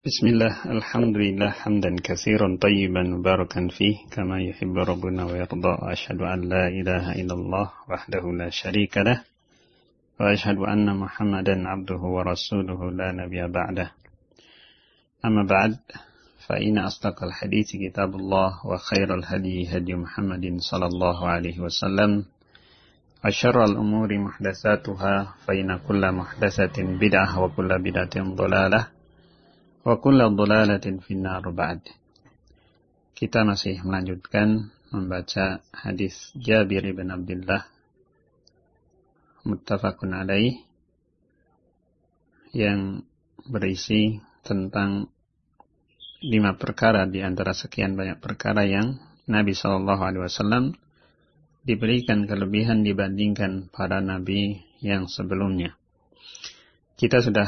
Bismillah, alhamdulillah, hamdan katsiran tayyiban mubarakan fih, kama yuhibbu rabbuna wa yarda, wa ashhadu an la ilaha illallah wahdahu la syarika lah, wa ashhadu anna Muhammadan abduhu wa rasuluhu la nabiyya ba'dah. Amma ba'd, fa inna asdaqal hadithi kitabullah wa khairal hadi hadi Muhammadin sallallahu alaihi wasallam, wa syarral umuri muhdatsatuha, fa inna kulla muhdatsatin bid'ah wa kulla bid'atin dhalalah. Wa kullu dhalalatin finnar ba'd. Kita masih melanjutkan membaca hadis Jabir bin Abdullah muttafaqun alaih yang berisi tentang 5 perkara di antara sekian banyak perkara yang Nabi SAW diberikan kelebihan dibandingkan para nabi yang sebelumnya. Kita sudah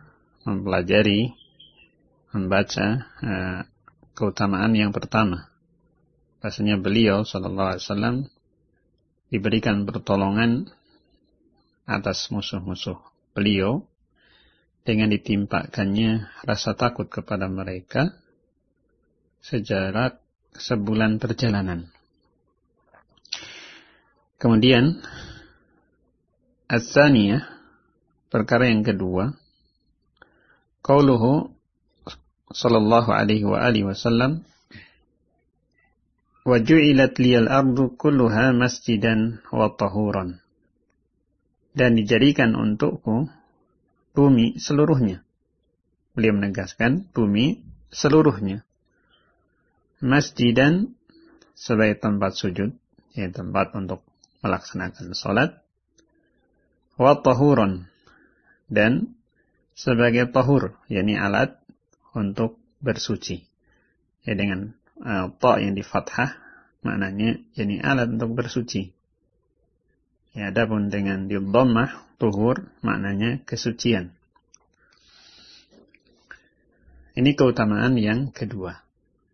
membaca keutamaan yang pertama. Bahasanya beliau SAW diberikan pertolongan atas musuh-musuh beliau dengan ditimpakannya rasa takut kepada mereka sejarak sebulan perjalanan. Kemudian as-saniyah, perkara yang kedua, qauluhu sallallahu alaihi wa alihi wasallam, wa ju'ilat liyal ardu kulluha masjidan wa tahuran, dan dijadikan untukku bumi seluruhnya. Beliau menegaskan bumi seluruhnya masjidan sebagai tempat sujud, ya, tempat untuk melaksanakan salat, wa tahuran, dan sebagai tahur, yakni alat untuk bersuci. Ya, dengan ta yang di fathah maknanya yakni alat untuk bersuci. Ya, adapun dengan di dhammah tuhur maknanya kesucian. Ini keutamaan yang kedua.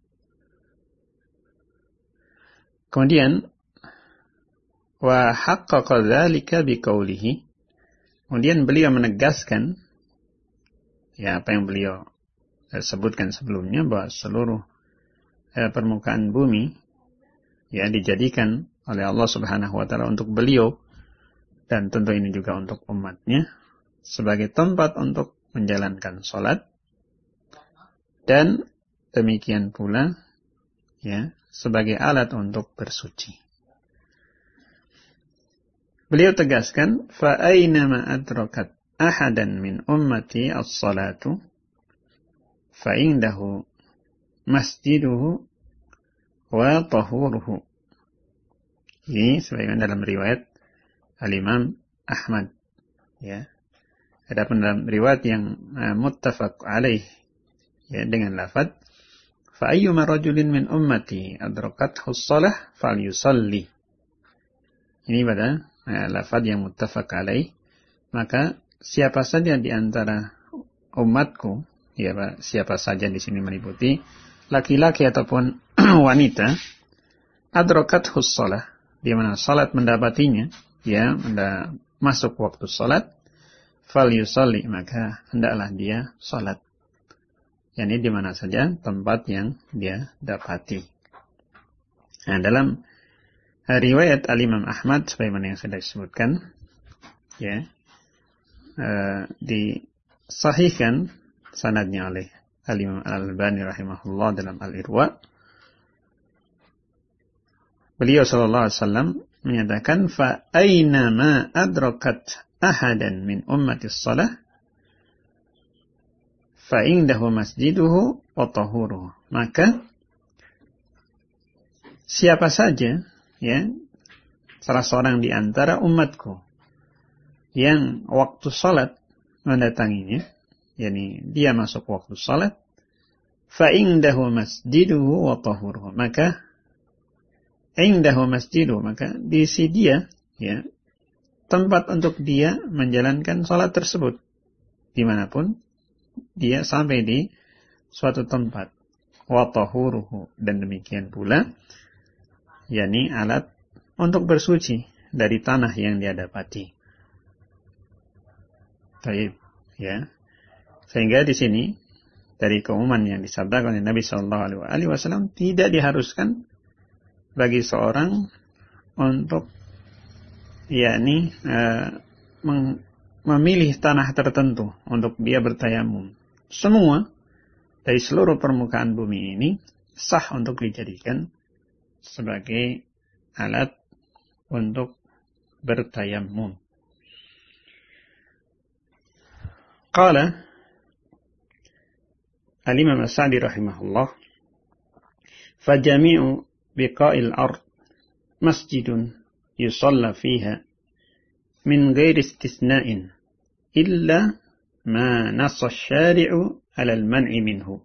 Kemudian wa haqqaqa dzalika biqaulihi, kemudian beliau menegaskan ya apa yang beliau sebutkan sebelumnya, bahwa seluruh permukaan bumi ya dijadikan oleh Allah Subhanahu wa taala untuk beliau, dan tentu ini juga untuk umatnya sebagai tempat untuk menjalankan salat, dan demikian pula ya sebagai alat untuk bersuci. Beliau tegaskan, fa aina ma adrakat ahadan min ummati as-salatu fa'indahu masjiduhu wa tahuruhu. Ini sebagaimana dalam riwayat Al-Imam Ahmad, ya. Adapun dalam riwayat yang muttafaq alaih, ya, dengan lafaz fa ayyuma rajulin min ummati adrakathu shalah falyusalli. Ini pada lafaz yang muttafaq alaih, maka siapa saja di antara umatku, ya, siapa saja di sini meliputi laki-laki ataupun wanita, adrakathu shalah, di mana salat mendapatinya, ya, masuk waktu salat, falyusalli, maka hendaklah dia salat. Yani di mana saja tempat yang dia dapati. Nah, dalam riwayat Al-Imam Ahmad sebagaimana yang sudah disebutkan, ya, disahihkan sanadnya oleh Al-Imam Al-Albani rahimahullah dalam Al-Irwa. Beliau sallallahu alaihi wasallam menyatakan, fa aina ma adrakat ahadan min ummati shalah fa indahu masjiduhu wa tahuruhu. Maka siapa saja, ya, salah seorang di antara umatku yang waktu salat mendatanginya, yakni dia masuk waktu salat, fa indahu masjiduhu wa tahuruhu, maka indahu masjiduhu, maka di sisi dia, ya, tempat untuk dia menjalankan salat tersebut dimanapun dia sampai di suatu tempat, wa tahuruhu, dan demikian pula yakni alat untuk bersuci dari tanah yang dia dapati. Baik, ya. Sehingga di sini dari keumuman yang disabdakan oleh Nabi Shallallahu Alaihi Wasallam, tidak diharuskan bagi seorang untuk memilih tanah tertentu untuk dia bertayamum. Semua dari seluruh permukaan bumi ini sah untuk dijadikan sebagai alat untuk bertayamum. Qala Al-Imam As-Sa'di rahimahullah, fajami'u biqa'il ard masjidun yusalla fiha min ghairi istisna'in illa ma nassa asy-syari'u 'ala al-man'i minhu.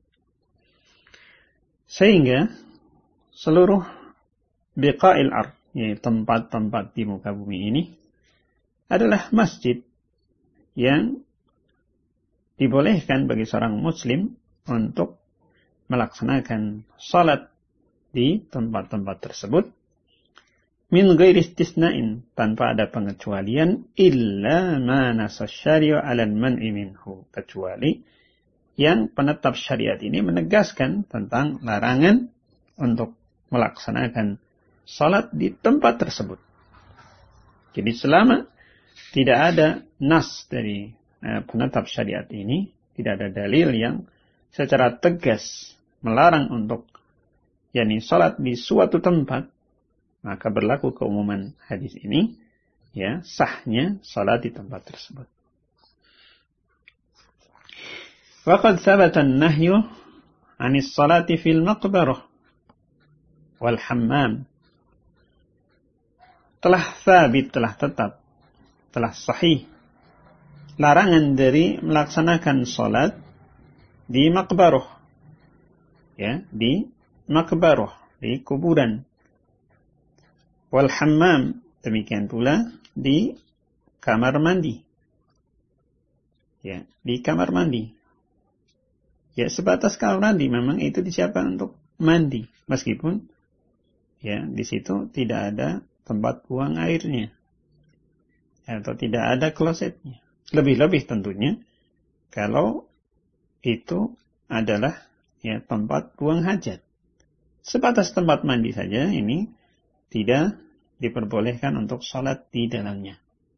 Sehingga seluruh biqa'il ard, yaitu tempat-tempat di muka bumi ini, adalah masjid yang dibolehkan bagi seorang muslim untuk melaksanakan salat di tempat-tempat tersebut min ghairi istisna'in, tanpa ada pengecualian, illa ma nassa asy-syari'u 'ala al-man'i minhu, kecuali yang penetap syariat ini menegaskan tentang larangan untuk melaksanakan salat di tempat tersebut. Jadi selama tidak ada nas dari penetap syariat ini, tidak ada dalil yang secara tegas melarang untuk salat di suatu tempat, maka berlaku keumuman hadis ini, sahnya salat di tempat tersebut. Waqad thabata an-nahyu 'anis salati fil maqbarah wal hammam. Telah tetap, telah sahih larangan dari melaksanakan salat di maqbarah, di maqbarah, di kuburan. Wal hammam, demikian pula di kamar mandi. Di kamar mandi. Sebatas kamar mandi, memang itu disiapkan untuk mandi, meskipun di situ tidak ada tempat buang airnya, atau tidak ada klosetnya. Lebih-lebih tentunya kalau itu adalah tempat buang hajat. Sebatas tempat mandi saja ini tidak diperbolehkan untuk salat di dalamnya.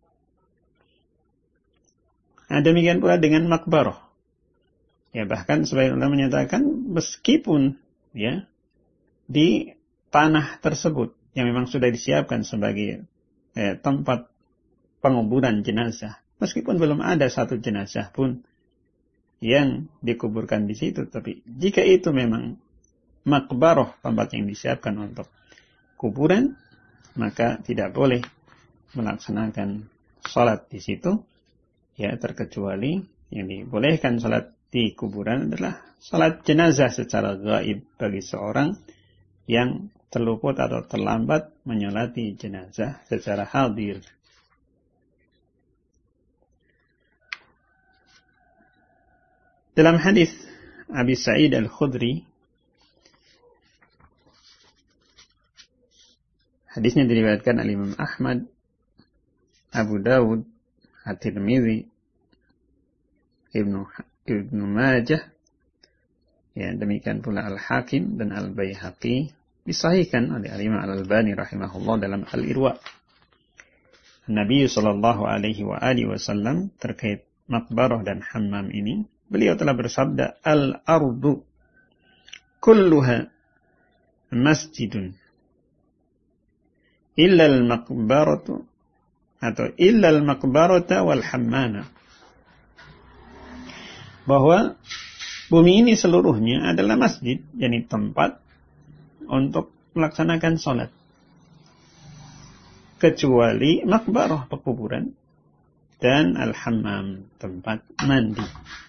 Demikian pula dengan makbarah. Bahkan sebagian ulama menyatakan meskipun di tanah tersebut yang memang sudah disiapkan sebagai tempat penguburan jenazah, meskipun belum ada satu jenazah pun yang dikuburkan di situ, tapi jika itu memang makbarah, tempat yang disiapkan untuk kuburan, maka tidak boleh melaksanakan salat di situ, terkecuali yang dibolehkan salat di kuburan adalah salat jenazah secara gaib bagi seorang yang terluput atau terlambat menyolati jenazah secara hadir. Dalam hadis Abi Sa'id Al-Khudri, hadisnya diriwayatkan oleh Imam Ahmad, Abu Dawud, At-Tirmidzi, Ibnu Majah, demikian pula Al-Hakim dan Al-Baihaqi, disahihkan oleh Imam Al-Albani rahimahullah dalam Al-Irwa. Nabi sallallahu alaihi wasallam terkait makbarah dan hammam ini, beliau telah bersabda, al-ardu kulluha masjidun illa al-maqbaratu atau illa al-maqbarata wal hammama. Bahwa bumi ini seluruhnya adalah masjid, yakni tempat untuk melaksanakan salat, kecuali makbarah, pekuburan, dan al-hammam, tempat mandi.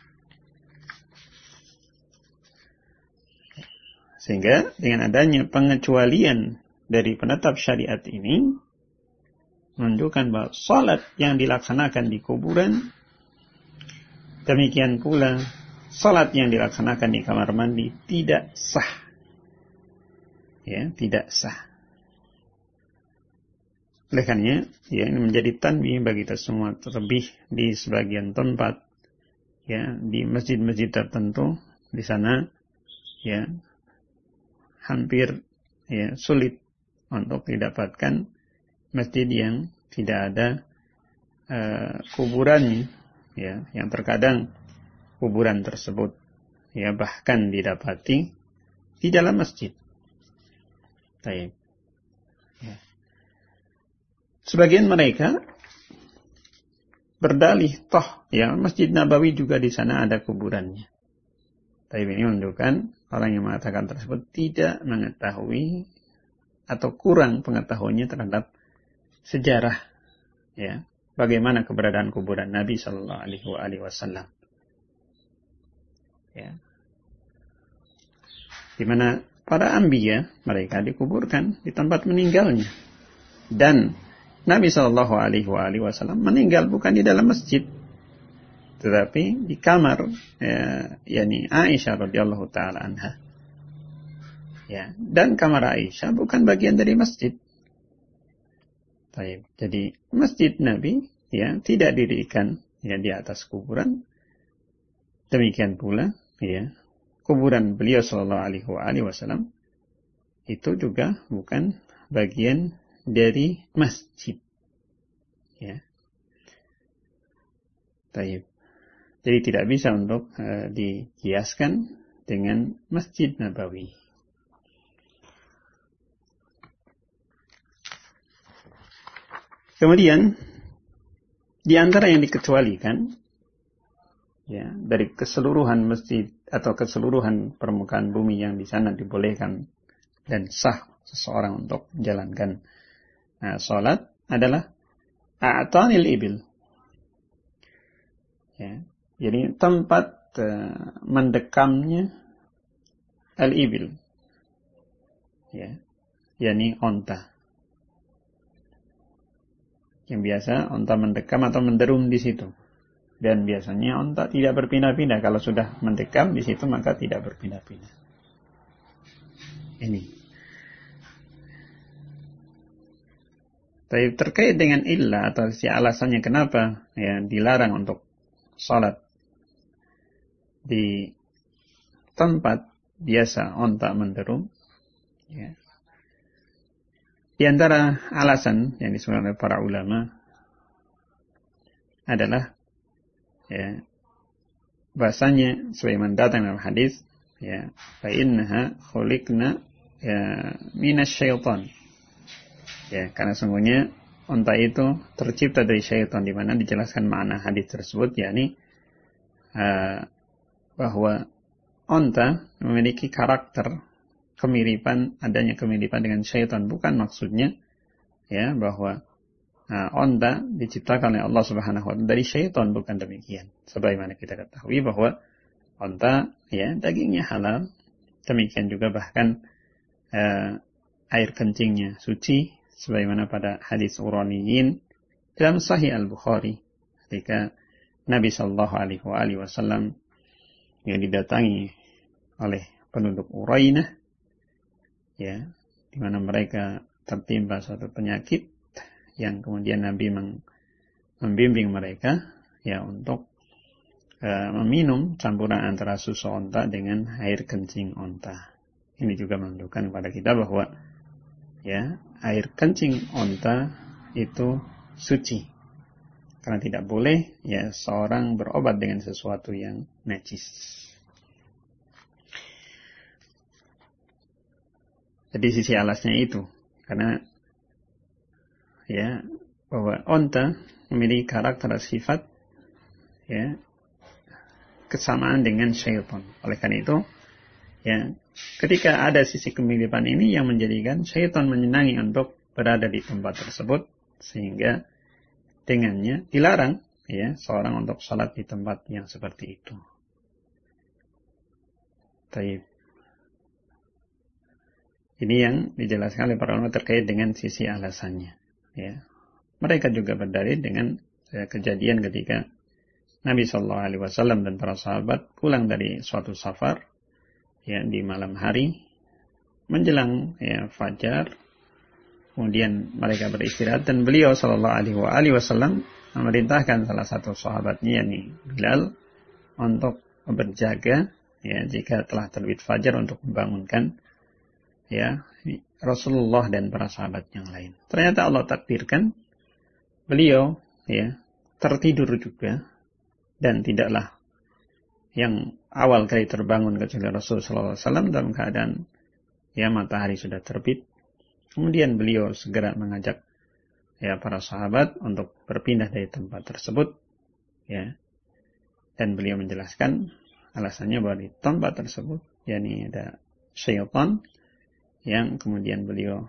Sehingga dengan adanya pengecualian dari penetap syariat ini menunjukkan bahwa salat yang dilaksanakan di kuburan, demikian pula salat yang dilaksanakan di kamar mandi tidak sah. Tidak sah. Oleh karenanya, ini menjadi tanbih bagi kita semua, terlebih di sebagian tempat, di masjid-masjid tertentu, di sana ya hampir ya sulit untuk didapatkan masjid yang tidak ada kuburannya, ya, yang terkadang kuburan tersebut ya bahkan didapati di dalam masjid. Baik. Ya. Sebagian mereka berdalih toh ya Masjid Nabawi juga di sana ada kuburannya. Tapi ini menunjukkan orang yang mengatakan tersebut tidak mengetahui atau kurang pengetahuannya terhadap sejarah ya bagaimana keberadaan kuburan Nabi Shallallahu Alaihi Wasallam. Ya. Di mana para anbiya mereka dikuburkan di tempat meninggalnya. Dan Nabi Shallallahu Alaihi Wasallam meninggal bukan di dalam masjid, tetapi di kamar, yakni Aisyah radhiyallahu taala anha. Ya, dan kamar Aisyah bukan bagian dari masjid. Baik, jadi masjid Nabi ya tidak didirikan ya di atas kuburan. Demikian pula ya kuburan beliau Shallallahu Alaihi Wasallam itu juga bukan bagian dari masjid. Ya. Baik. Jadi tidak bisa untuk dikiaskan dengan Masjid Nabawi. Kemudian di antara yang dikecualikan ya dari keseluruhan masjid atau keseluruhan permukaan bumi yang di sana dibolehkan dan sah seseorang untuk menjalankan salat adalah a'tanil ibil. Ya, jadi tempat mendekamnya al-ibil. Ya, yakni onta. Yang biasa onta mendekam atau menderum di situ. Dan biasanya onta tidak berpindah-pindah. Kalau sudah mendekam di situ maka tidak berpindah-pindah. Ini. Tapi terkait dengan illah atau si alasannya kenapa ya dilarang untuk salat di tempat biasa onta menderum, ya. Di antara alasan yang disebutkan oleh para ulama adalah ya bahasanya sebagaimana datang dalam hadis ya fa innaha khuliqna ya minasyaitan. Ya, karena sungguhnya onta itu tercipta dari syaitan, di mana dijelaskan makna hadis tersebut, yakni bahwa onta memiliki karakter kemiripan, adanya kemiripan dengan syaitan. Bukan maksudnya ya bahwa onta diciptakan oleh Allah Subhanahu wa taala dari syaitan, bukan demikian. Sebagaimana kita ketahui bahwa onta ya dagingnya halal, demikian juga bahkan air kencingnya suci. Sebagaimana pada hadis Uraniyin dalam Sahih Al-Bukhari ketika Nabi Shallallahu Alaihi Wasallam yang didatangi oleh penduduk Urainah, ya, di mana mereka tertimpa suatu penyakit yang kemudian Nabi membimbing mereka ya untuk meminum campuran antara susu onta dengan air kencing onta. Ini juga menunjukkan kepada kita bahwa ya air kencing onta itu suci, karena tidak boleh ya seorang berobat dengan sesuatu yang najis. Jadi sisi alasnya itu, karena ya bahwa onta memiliki karakter sifat ya kesamaan dengan syaitan. Oleh karena itu ya ketika ada sisi kemiripan ini yang menjadikan syaitan menyenangi untuk berada di tempat tersebut, sehingga dengannya dilarang ya seorang untuk salat di tempat yang seperti itu. Baik. Ini yang dijelaskan oleh para ulama terkait dengan sisi alasannya. Ya. Mereka juga berdalil dengan kejadian ketika Nabi Shallallahu Alaihi Wasallam dan para sahabat pulang dari suatu safar ya di malam hari menjelang ya fajar, kemudian mereka beristirahat dan beliau Shallallahu Alaihi Wasallam memerintahkan salah satu sahabatnya yakni Bilal untuk berjaga ya jika telah terbit fajar untuk membangunkan ya Rasulullah dan para sahabat yang lain. Ternyata Allah takdirkan beliau ya tertidur juga, dan tidaklah yang awal kali terbangun kecuali Rasulullah SAW dalam keadaan ya matahari sudah terbit. Kemudian beliau segera mengajak ya para sahabat untuk berpindah dari tempat tersebut ya, dan beliau menjelaskan alasannya bahwa di tempat tersebut yakni ada syaitan yang kemudian beliau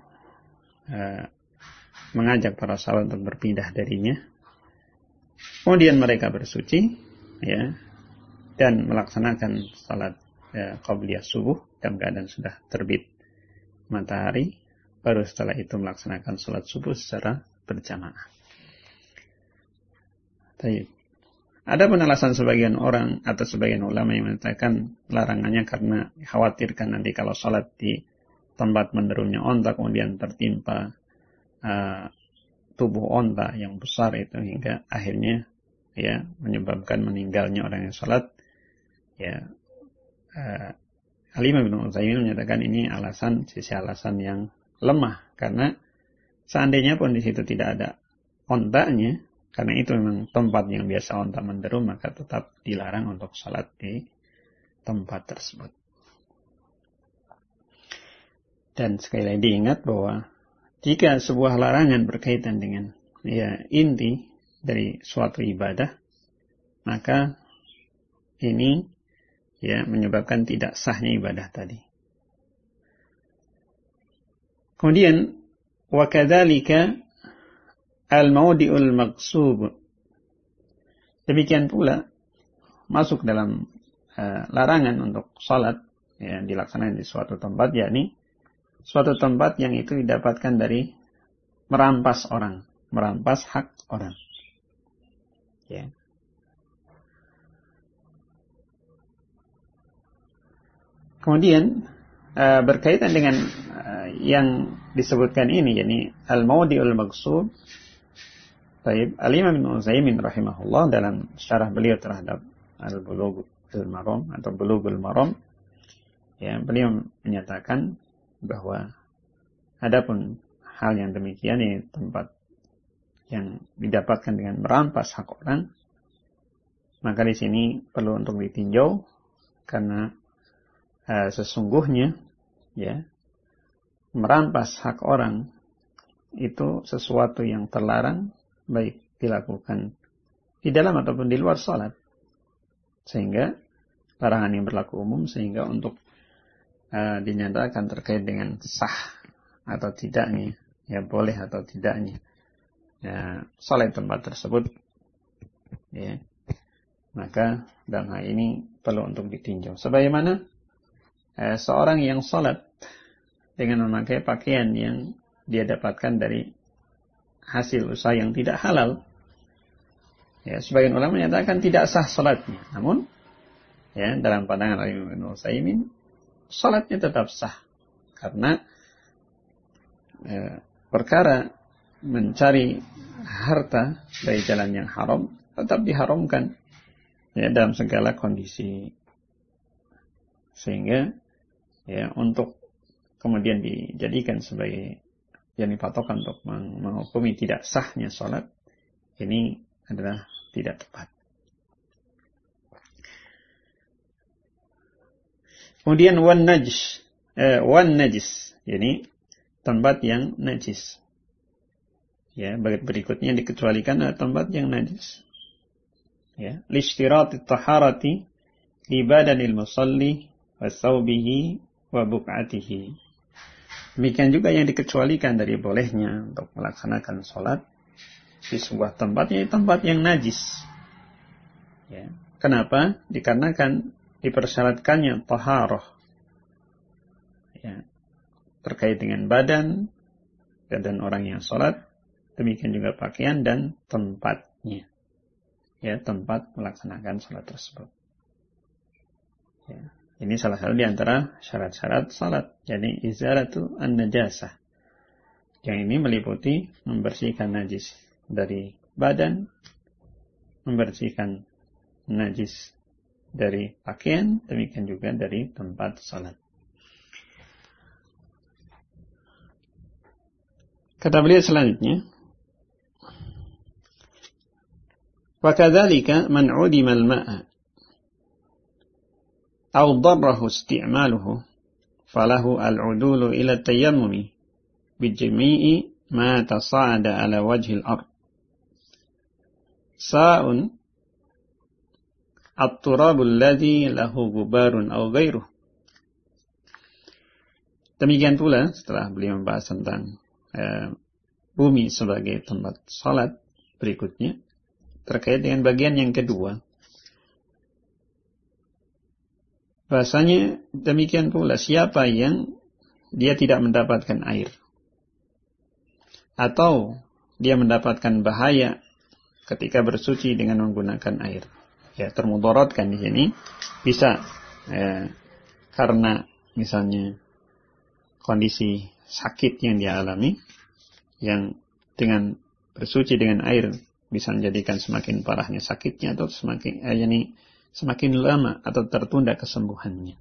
mengajak para sahabat untuk berpindah darinya. Kemudian mereka bersuci ya, dan melaksanakan salat qabliyah subuh dalam keadaan sudah terbit matahari. Baru setelah itu melaksanakan salat subuh secara berjamaah. Baik. Ada alasan sebagian orang atau sebagian ulama yang mengatakan larangannya karena khawatirkan nanti kalau salat di tempat menurunnya onta kemudian tertimpa tubuh onta yang besar itu hingga akhirnya ya menyebabkan meninggalnya orang yang salat. Ya, Al-Imam Ibnu Utsaimin menyatakan ini sisi alasan yang lemah, karena seandainya pun di situ tidak ada ontanya, karena itu memang tempat yang biasa onta menderu, maka tetap dilarang untuk salat di tempat tersebut. Dan sekali lagi diingat bahwa jika sebuah larangan berkaitan dengan ya inti dari suatu ibadah, maka ini ya menyebabkan tidak sahnya ibadah tadi. Kemudian wa kadzalika al-mawdi'ul maqsub. Demikian pula masuk dalam larangan untuk salat yang dilaksanakan di suatu tempat, yakni suatu tempat yang itu didapatkan dari merampas orang, merampas hak orang. Ya. Kemudian berkaitan dengan yang disebutkan ini, yakni al-mawdi'ul maqsub. Baik, Al-Imam Ibnu Utsaimin rahimahullah dalam syarah beliau terhadap Al-Bulughul Maram atau Bulughul Maram, ya, beliau menyatakan bahwa adapun hal yang demikian, ini tempat yang didapatkan dengan merampas hak orang, maka di sini perlu untuk ditinjau, karena sesungguhnya ya merampas hak orang itu sesuatu yang terlarang, baik dilakukan di dalam ataupun di luar salat, sehingga larangan yang berlaku umum, sehingga untuk dinyatakan terkait dengan sah atau tidaknya, ya boleh atau tidaknya ya salat tempat tersebut, ya maka dalam hal ini perlu untuk ditinjau. Sebagaimana seorang yang salat dengan memakai pakaian yang dia dapatkan dari hasil usaha yang tidak halal, ya sebagian ulama menyatakan tidak sah salatnya. Namun ya dalam pandangan Al-Imam Ibnu Utsaimin salatnya tetap sah, karena perkara mencari harta dari jalan yang haram tetap diharamkan ya dalam segala kondisi, sehingga ya untuk kemudian dijadikan sebagai yang dipatokan untuk menghukumi tidak sahnya salat, ini adalah tidak tepat. Kemudian wan najis, yani tempat yang najis. Ya, berikutnya dikecualikan adalah tempat yang najis. Ya, listirati taharati li badanil musalli wa thawbihi wa buq'atihi. Demikian juga yang dikecualikan dari bolehnya untuk melaksanakan salat di sebuah tempat, yaitu tempat yang najis. Ya. Kenapa? Dikarenakan dipersyaratkannya taharah. Ya. Terkait dengan badan orang yang salat, demikian juga pakaian dan tempatnya. Ya, tempat melaksanakan salat tersebut. Ya. Ini salah satu di antara syarat-syarat salat, jadi izalatu an-najasah. Yang ini meliputi membersihkan najis dari badan, membersihkan najis dari pakaian, demikian juga dari tempat salat. Kata beliau selanjutnya, wa kadzalika man 'udima al-ma'a aw darrahu isti'maluhu falahu al-'udulu ila at-tayammumi bi jami'i ma tasa'ada ala wajhi al-ard sa'un at-turabul ladzi lahu gubarun aw ghairuh. Demikian pula setelah beliau membahas tentang bumi sebagai tempat salat, berikutnya terkait dengan bagian yang kedua, bahasanya demikian pula siapa yang dia tidak mendapatkan air atau dia mendapatkan bahaya ketika bersuci dengan menggunakan air, ya termudaratkan di sini bisa karena misalnya kondisi sakit yang dia alami, yang dengan bersuci dengan air bisa menjadikan semakin parahnya sakitnya atau semakin lama atau tertunda kesembuhannya.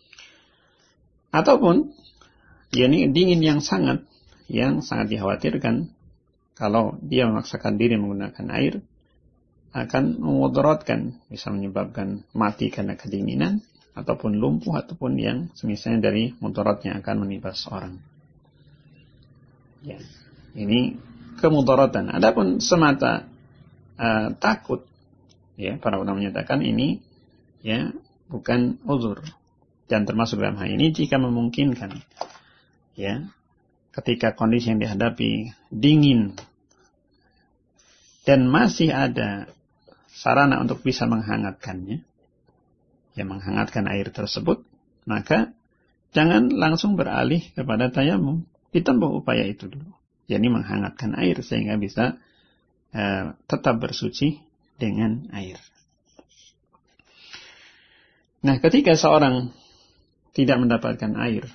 Ataupun dingin yang sangat dikhawatirkan kalau dia memaksakan diri menggunakan air akan memudaratkan, bisa menyebabkan mati karena kedinginan ataupun lumpuh ataupun yang semisalnya dari mudarat yang akan menimpa seorang. Ya, ini kemudaratan. Adapun semata takut, ya para ulama menyatakan ini ya bukan uzur, dan termasuk dalam hal ini jika memungkinkan, ya ketika kondisi yang dihadapi dingin dan masih ada sarana untuk bisa menghangatkannya, ya menghangatkan air tersebut, maka jangan langsung beralih kepada tayamum. Ditempuh upaya itu dulu, yakni menghangatkan air sehingga bisa tetap bersuci dengan air. Nah, ketika seorang tidak mendapatkan air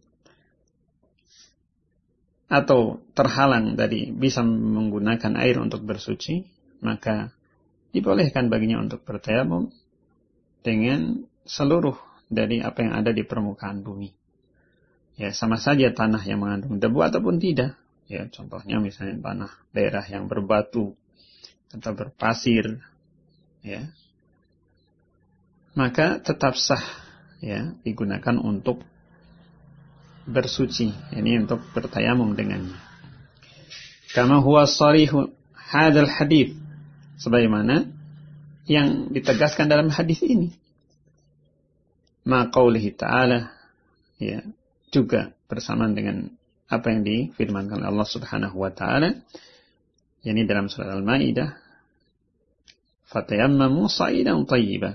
atau terhalang dari bisa menggunakan air untuk bersuci, maka dibolehkan baginya untuk bertayamum dengan seluruh dari apa yang ada di permukaan bumi. Ya, sama saja tanah yang mengandung debu ataupun tidak. Ya, contohnya misalnya tanah daerah yang berbatu atau berpasir, ya, maka tetap sah, ya, digunakan untuk bersuci, ini untuk bertayamum dengannya. Kama huwa sharihu hadzal hadits, sebagaimana yang ditegaskan dalam hadis ini. Ma qaulihi ta'ala, ya, juga bersamaan dengan apa yang difirmankan Allah Subhanahu wa taala, yakni dalam surat Al-Maidah, fatayammamu sa'idan thayyiban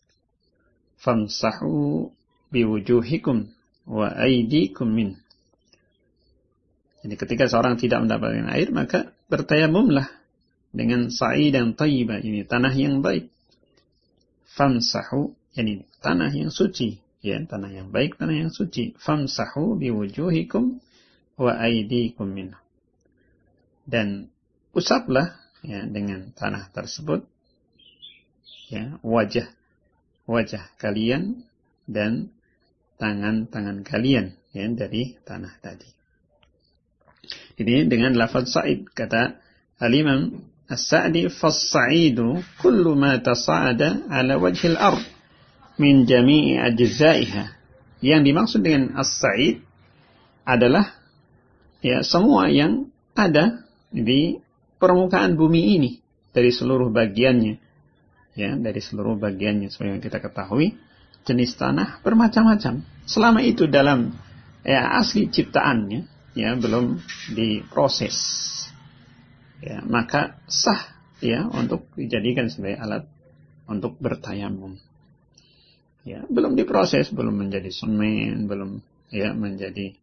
famsahu biwujuhikum wa aydikum min. Jadi ketika seorang tidak mendapatkan air, maka bertayamumlah dengan sa'idan thayyiban, ini tanah yang baik. Famsahu, yani tanah yang suci, ya, tanah yang baik, tanah yang suci. Famsahu biwujuhikum wa aydikum min. Dan usaplah, ya, dengan tanah tersebut, ya, wajah kalian dan tangan-tangan kalian, ya, dari tanah tadi. Ini dengan lafaz sa'id, kata Al-Imam As-Sa'di, fas-sa'idu kullu ma tasa'ada ala wajhil ard min jami'i ajza'iha. Yang dimaksud dengan as-sa'id adalah, ya, semua yang ada di permukaan bumi ini dari seluruh bagiannya, ya, dari seluruh bagiannya. Seperti yang kita ketahui, jenis tanah bermacam-macam. Selama itu dalam, ya, asli ciptaannya, ya, belum diproses, ya, maka sah, ya, untuk dijadikan sebagai alat untuk bertayamum. Ya, belum diproses, belum menjadi semen, belum, ya, menjadi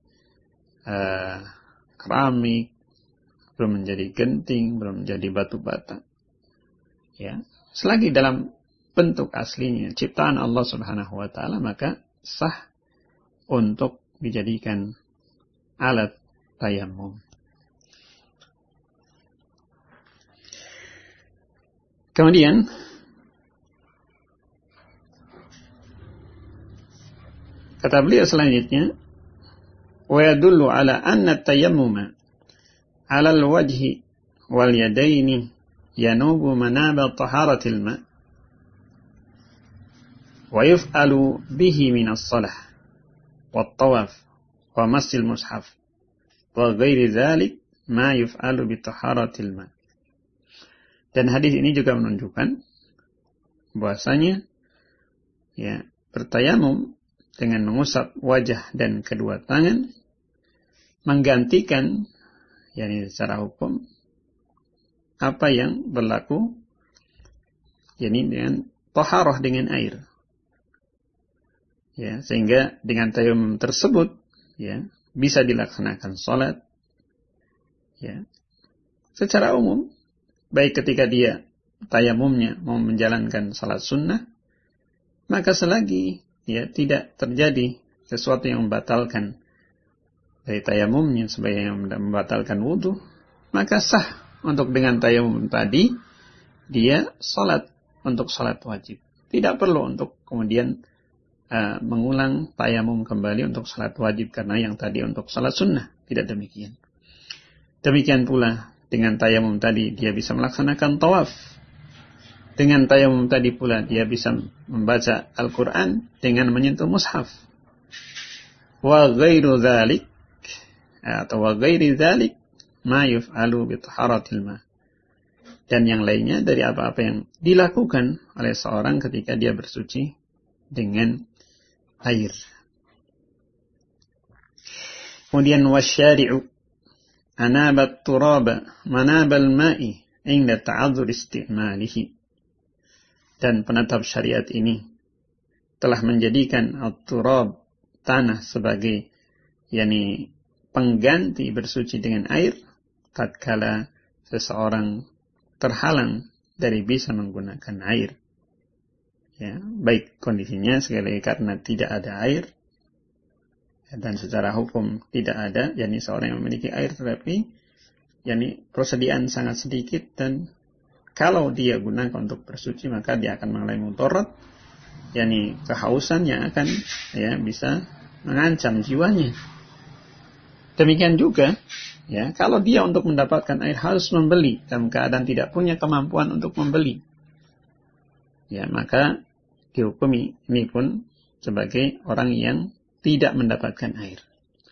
keramik, belum menjadi genting, belum menjadi batu bata. Ya, selagi dalam bentuk aslinya ciptaan Allah Subhanahu wa taala, maka sah untuk dijadikan alat tayamum. Kemudian Kata beliau selanjutnya, wa yadullu ala anna tayammuma ala al-wajhi wal yadaini yanubu manaba taharatil ma' wa yuf'alu bihi min as-salah wat tawaf wa masjil mushaf wa ghairi dzalik ma yuf'alu bi taharatil ma'. Dan hadis ini juga menunjukkan bahwasanya ya, bertayamum dengan mengusap wajah dan kedua tangan menggantikan yakni secara hukum apa yang berlaku yakni dengan taharah dengan air. Ya, sehingga dengan tayamum tersebut ya, bisa dilaksanakan salat ya, secara umum, baik ketika dia tayamumnya mau menjalankan salat sunnah, maka selagi ya tidak terjadi sesuatu yang membatalkan dari tayamumnya sebagai yang membatalkan wudu, maka sah untuk dengan tayamum tadi dia salat untuk salat wajib. Tidak perlu untuk kemudian mengulang tayamum kembali untuk salat wajib karena yang tadi untuk salat sunnah. Tidak demikian. Demikian pula dengan tayamum tadi dia bisa melaksanakan tawaf. Dengan tayamum tadi pula dia bisa membaca Al-Quran dengan menyentuh mushaf. Wa ghairu dzalik atau wa ghairi dzalik ma yuf'alu bi taharatil ma. Dan yang lainnya dari apa-apa yang dilakukan oleh seorang ketika dia bersuci dengan air. Kemudian wasyari'u anabat turaba manabal ma'i inda ta'adzur istimalihi. Dan penetap syariat ini telah menjadikan at-turab, tanah, sebagai yakni pengganti bersuci dengan air tatkala seseorang terhalang dari bisa menggunakan air. Ya, baik kondisinya sekali lagi karena tidak ada air dan secara hukum tidak ada, yakni seorang yang memiliki air tetapi yakni persediaan sangat sedikit dan kalau dia gunakan untuk bersuci maka dia akan mengalami mudarat, yakni kehausan yang akan ya bisa mengancam jiwanya. Demikian juga ya, kalau dia untuk mendapatkan air harus membeli dalam keadaan tidak punya kemampuan untuk membeli, ya maka dihukumi ini pun sebagai orang yang tidak mendapatkan air.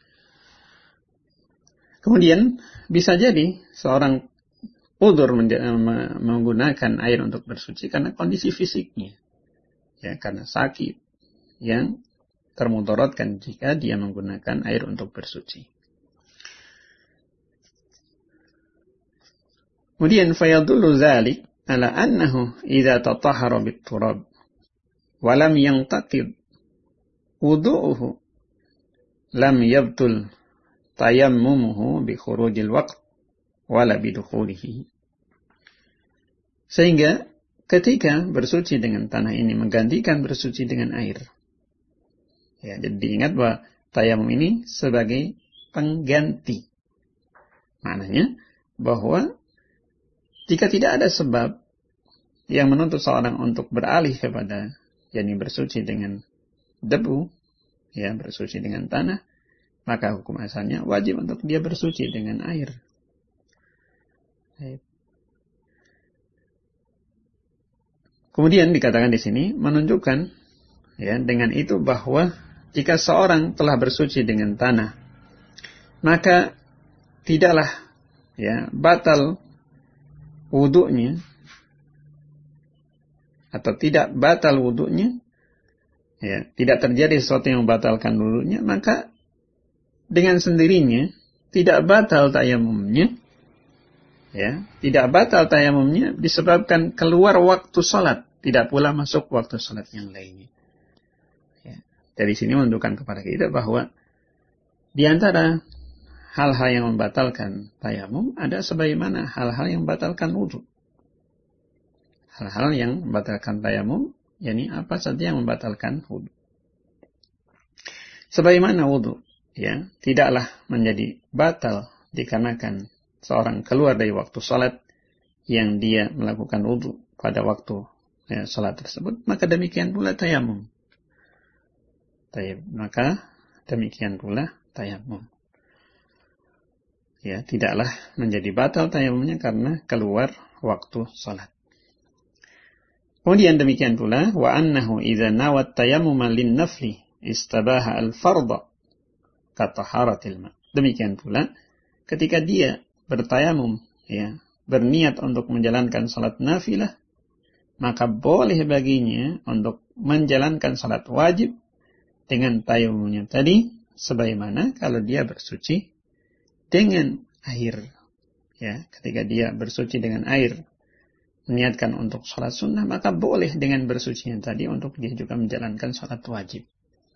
Kemudian bisa jadi seorang udzur menggunakan air untuk bersuci karena kondisi fisiknya, ya karena sakit yang termudaratkan jika dia menggunakan air untuk bersuci. Kemudian fayadullu dzalik ala annahu idza tatahhara bit-turab wa lam yantaqid wudu'uhu lam yabtul tayammumuhu bi khurujil waqt wala bidukhulihi. Sehingga ketika bersuci dengan tanah ini menggantikan bersuci dengan air. Ya, jadi diingat bahwa tayamum ini sebagai pengganti. Maknanya bahwa jika tidak ada sebab yang menuntut seorang untuk beralih kepada yakni bersuci dengan debu, ya bersuci dengan tanah, maka hukum asalnya wajib untuk dia bersuci dengan air. Kemudian dikatakan di sini menunjukkan ya dengan itu bahwa jika seorang telah bersuci dengan tanah maka tidaklah ya batal wudunya atau tidak batal wudunya, ya tidak terjadi sesuatu yang membatalkan wudunya, maka dengan sendirinya tidak batal tayamumnya. Ya, tidak batal tayamumnya disebabkan keluar waktu salat, tidak pula masuk waktu salat yang lainnya. Ya, dari sini menunjukkan kepada kita bahwa di antara hal-hal yang membatalkan tayamum ada sebagaimana hal-hal yang membatalkan wudu. Hal-hal yang membatalkan tayamum, yakni apa saja yang membatalkan wudu. Sebagaimana wudu, ya, tidaklah menjadi batal dikarenakan seorang keluar dari waktu salat yang dia melakukan wudu pada waktu salat tersebut, maka demikian pula tayamum. Maka demikian pula tayamum. Ya, tidaklah menjadi batal tayamumnya karena keluar waktu salat. Kemudian demikian pula wa annahu idza nawat tayammuma lin-nafli istabaha al-fardha ka taharatil ma. Demikian pula ketika dia bertayamum, ya, berniat untuk menjalankan salat nafilah, maka boleh baginya untuk menjalankan salat wajib dengan tayamumnya tadi, sebagaimana kalau dia bersuci dengan air. Ya, ketika dia bersuci dengan air, niatkan untuk salat sunnah, maka boleh dengan bersucinya tadi untuk dia juga menjalankan salat wajib.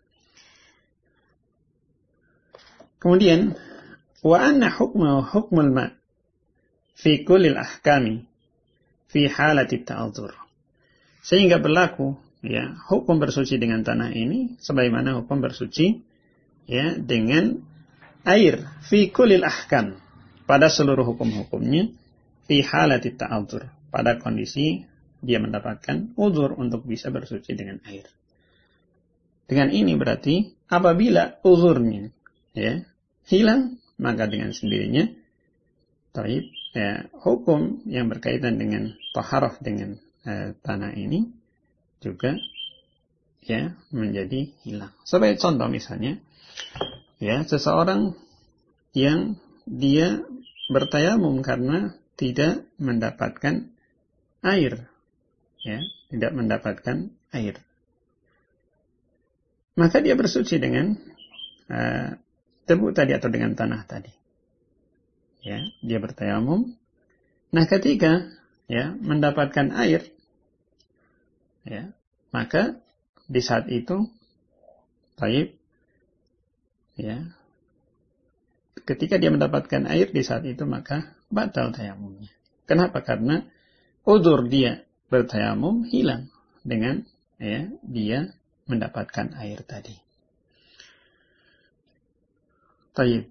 Kemudian wa anna hukmul ma fi kullil ahkami fi halati ta'adzur. Sehingga berlaku, ya, hukum bersuci dengan tanah ini sebagaimana hukum bersuci, ya, dengan air fi kullil ahkam, pada seluruh hukum-hukumnya, fi halati ta'adzur, pada kondisi dia mendapatkan uzur untuk bisa bersuci dengan air. Dengan ini berarti apabila uzurnya, ya, hilang, maka dengan sendirinya hukum yang berkaitan dengan taharah dengan tanah ini juga, ya, menjadi hilang. Sebagai contoh misalnya, ya, seseorang yang dia bertayamum karena tidak mendapatkan air, ya, tidak mendapatkan air, maka dia bersuci dengan debu tadi atau dengan tanah tadi, ya, dia bertayamum. Nah, ketika, ya, mendapatkan air, ya, maka di saat itu ya, ketika dia mendapatkan air di saat itu, maka batal tayamumnya. Kenapa? Karena uzur dia bertayamum hilang dengan, ya, dia mendapatkan air tadi. Taib.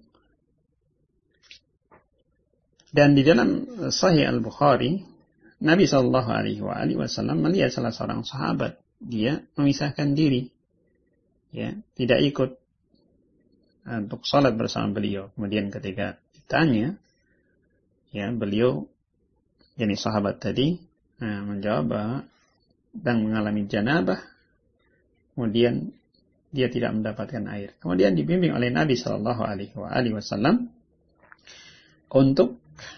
Dan di dalam Sahih Al-Bukhari, Nabi SAW melihat salah seorang sahabat, dia memisahkan diri, ya, tidak ikut untuk salat bersama beliau. Kemudian ketika ditanya, ya, beliau, yakni sahabat tadi, menjawab bahwa sedang mengalami janabah, kemudian dia tidak mendapatkan air. Kemudian dibimbing oleh Nabi SAW untuk,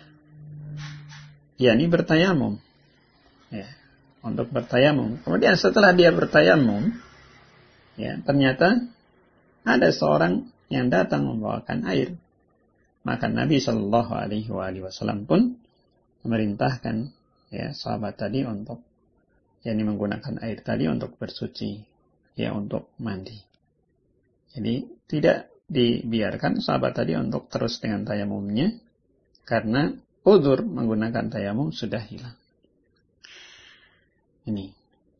yakni bertayamum, ya, untuk bertayamum. Kemudian setelah dia bertayamum, ya, ternyata ada seorang yang datang membawakan air. Maka Nabi SAW pun memerintahkan, ya, sahabat tadi untuk, yakni menggunakan air tadi untuk bersuci, ya, untuk mandi. Jadi tidak dibiarkan sahabat tadi untuk terus dengan tayamumnya, karena uzur menggunakan tayamum sudah hilang. Ini.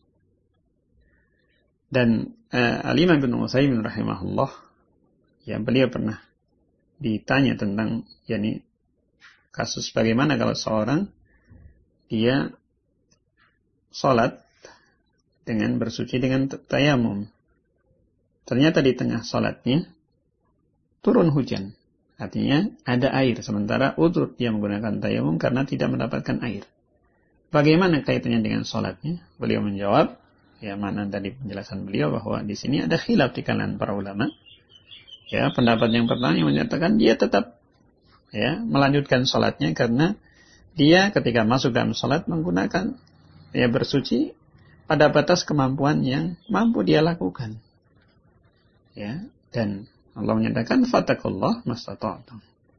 Dan Al-Imam bin Utsaimin rahimahullah, ya, beliau pernah ditanya tentang, yakni kasus bagaimana kalau seorang dia sholat dengan bersuci dengan tayamum. Ternyata di tengah sholatnya turun hujan. Artinya ada air, sementara uzur dia menggunakan tayamum karena tidak mendapatkan air. Bagaimana kaitannya dengan sholatnya? Beliau menjawab, ya, mana tadi penjelasan beliau bahwa di sini ada khilaf di kalangan para ulama. Ya, pendapat yang pertama yang menyatakan dia tetap, ya, melanjutkan sholatnya karena dia ketika masuk dalam sholat menggunakan, ya, bersuci pada batas kemampuan yang mampu dia lakukan. Ya, dan Allah menyatakan fattakullah mastata'tum.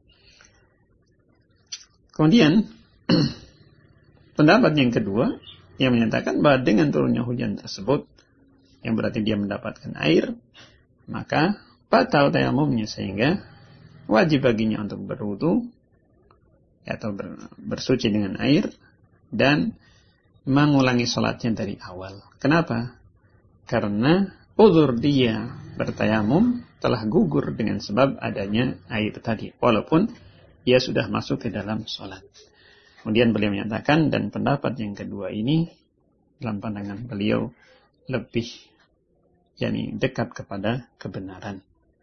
Kemudian pendapat yang kedua yang menyatakan bahwa dengan turunnya hujan tersebut, yang berarti dia mendapatkan air, maka batal tayamumnya, sehingga wajib baginya untuk berwudu atau bersuci dengan air dan mengulangi sholatnya dari awal. Kenapa? Karena uzur dia bertayamum telah gugur dengan sebab adanya air tadi, walaupun dia sudah masuk ke dalam sholat. Kemudian beliau menyatakan, dan pendapat yang kedua ini dalam pandangan beliau lebih yakni dekat kepada kebenaran.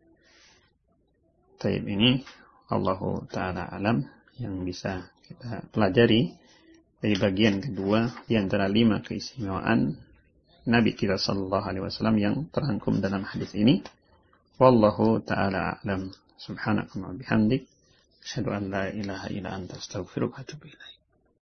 Taib ini Allahu Ta'ala alam yang bisa kita pelajari dari bagian kedua di antara 5 keistimewaan Nabi kita sallallahu alaihi wasallam yang terangkum dalam hadis ini. Wallahu Ta'ala alam. Subhanakallahumma bihamdik, asyhadu an la ilaha illa anta, astaghfiruka wa atubu ilaik.